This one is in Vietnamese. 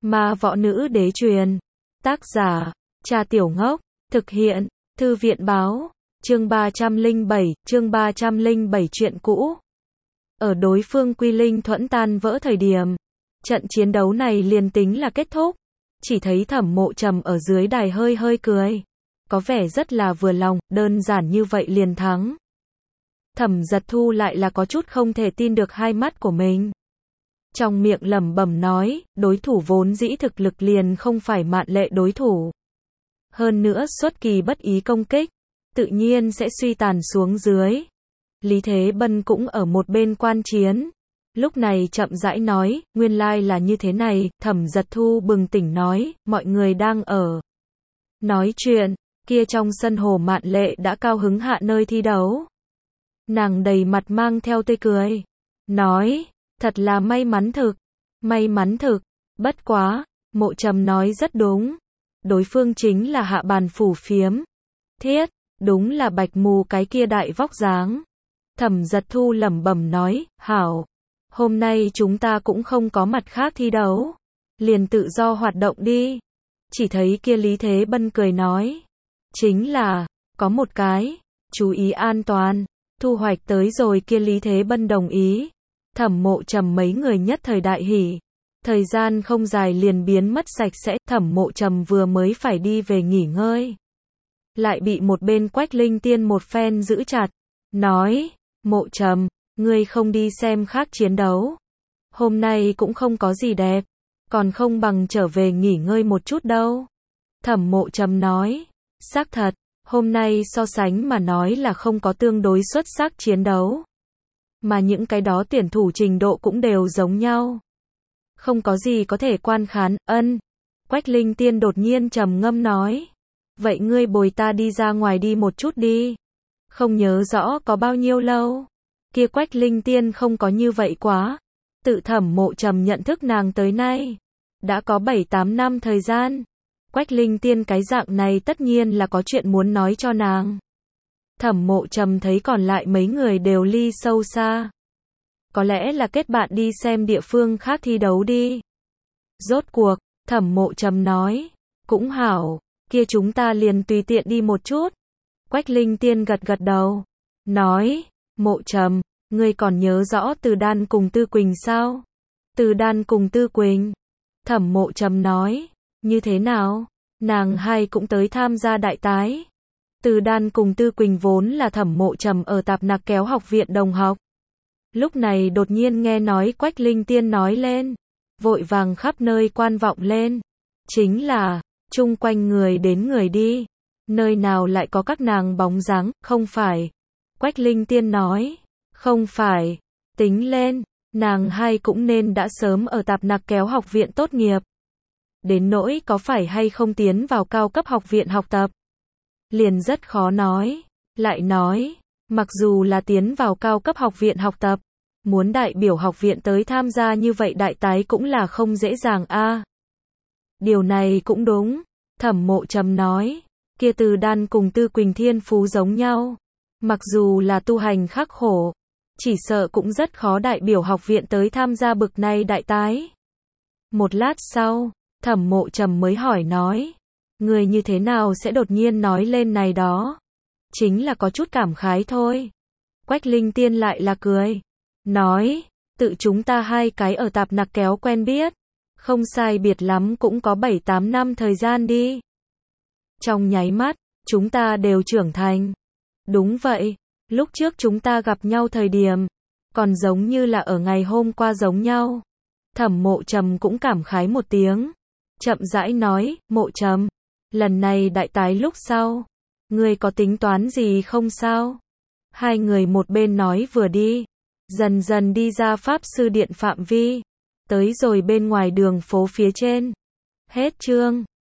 Ma võ nữ đế truyền. Tác giả, Trà Tiểu Ngốc. Thực hiện, Thư viện báo. Chương 307 chuyện cũ. Ở đối phương Quy Linh Thuẫn tan vỡ thời điểm, trận chiến đấu này liền tính là kết thúc. Chỉ thấy Thẩm Mộ Trầm ở dưới đài hơi hơi cười. Có vẻ rất là vừa lòng, đơn giản như vậy liền thắng. Thẩm Giật Thu lại là có chút không thể tin được hai mắt của mình. Trong miệng lẩm bẩm nói, đối thủ vốn dĩ thực lực liền không phải Mạn Lệ đối thủ. Hơn nữa xuất kỳ bất ý công kích, tự nhiên sẽ suy tàn xuống dưới. Lý Thế Bân cũng ở một bên quan chiến. Lúc này chậm rãi nói, nguyên lai là như thế này. Thẩm Giật Thu bừng tỉnh nói, mọi người đang ở nói chuyện, kia trong sân Hồ Mạn Lệ đã cao hứng hạ nơi thi đấu. Nàng đầy mặt mang theo tươi cười, nói, thật là may mắn thực, bất quá, Mộ Trầm nói rất đúng. Đối phương chính là Hạ Bàn Phủ Phiếm. Thiết, đúng là bạch mù cái kia đại vóc dáng. Thẩm Giật Thu lẩm bẩm nói, hảo, hôm nay chúng ta cũng không có mặt khác thi đấu, liền tự do hoạt động đi. Chỉ thấy kia Lý Thế Bân cười nói, chính là, có một cái, chú ý an toàn, thu hoạch tới rồi. Kia Lý Thế Bân đồng ý. Thẩm Mộ Trầm mấy người nhất thời đại hỉ. Thời gian không dài liền biến mất sạch sẽ. Thẩm Mộ Trầm vừa mới phải đi về nghỉ ngơi, lại bị một bên Quách Linh Tiên một phen giữ chặt, nói, Mộ Trầm, ngươi không đi xem khác chiến đấu, hôm nay cũng không có gì đẹp, còn không bằng trở về nghỉ ngơi một chút đâu. Thẩm Mộ Trầm nói, xác thật, hôm nay so sánh mà nói là không có tương đối xuất sắc chiến đấu, mà những cái đó tuyển thủ trình độ cũng đều giống nhau, không có gì có thể quan khán. Quách Linh Tiên đột nhiên trầm ngâm nói, vậy ngươi bồi ta đi ra ngoài đi một chút đi. Không nhớ rõ có bao nhiêu lâu. Kia Quách Linh Tiên không có như vậy quá. Tự Thẩm Mộ Trầm nhận thức nàng tới nay, đã có 7-8 năm thời gian. Quách Linh Tiên cái dạng này tất nhiên là có chuyện muốn nói cho nàng. Thẩm Mộ Trầm thấy còn lại mấy người đều ly sâu xa. Có lẽ là kết bạn đi xem địa phương khác thi đấu đi. Rốt cuộc, Thẩm Mộ Trầm nói, cũng hảo, kia chúng ta liền tùy tiện đi một chút. Quách Linh Tiên gật gật đầu, nói, Mộ Trầm, ngươi còn nhớ rõ Từ Đan cùng Tư Quỳnh sao? Từ Đan cùng Tư Quỳnh. Thẩm Mộ Trầm nói, như thế nào? Nàng hai cũng tới tham gia đại tái. Từ Đan cùng Tư Quỳnh vốn là Thẩm Mộ Trầm ở Tạp Nặc Kéo học viện đồng học. Lúc này đột nhiên nghe nói Quách Linh Tiên nói lên, vội vàng khắp nơi quan vọng lên. Chính là, chung quanh người đến người đi, nơi nào lại có các nàng bóng dáng, không phải. Quách Linh Tiên nói, không phải, tính lên, nàng hai cũng nên đã sớm ở Tạp Nặc Kéo học viện tốt nghiệp. Đến nỗi có phải hay không tiến vào cao cấp học viện học tập, liền rất khó nói. Lại nói, mặc dù là tiến vào cao cấp học viện học tập, muốn đại biểu học viện tới tham gia như vậy đại tái cũng là không dễ dàng a. Điều này cũng đúng. Thẩm Mộ Trầm nói, kia Từ Đan cùng Tư Quỳnh thiên phú giống nhau, mặc dù là tu hành khắc khổ, chỉ sợ cũng rất khó đại biểu học viện tới tham gia bực này đại tái. Một lát sau, Thẩm Mộ Trầm mới hỏi nói, người như thế nào sẽ đột nhiên nói lên này đó? Chính là có chút cảm khái thôi. Quách Linh Tiên lại là cười, nói, tự chúng ta hai cái ở Tạp Nặc Kéo quen biết, không sai biệt lắm cũng có 7-8 năm thời gian đi. Trong nháy mắt, chúng ta đều trưởng thành. Đúng vậy, lúc trước chúng ta gặp nhau thời điểm, còn giống như là ở ngày hôm qua giống nhau. Thẩm Mộ Trầm cũng cảm khái một tiếng, chậm rãi nói, Mộ Trầm, lần này đại tái lúc sau, ngươi có tính toán gì không sao? Hai người một bên nói vừa đi, dần dần đi ra Pháp Sư Điện phạm vi, tới rồi bên ngoài đường phố phía trên. Hết chương.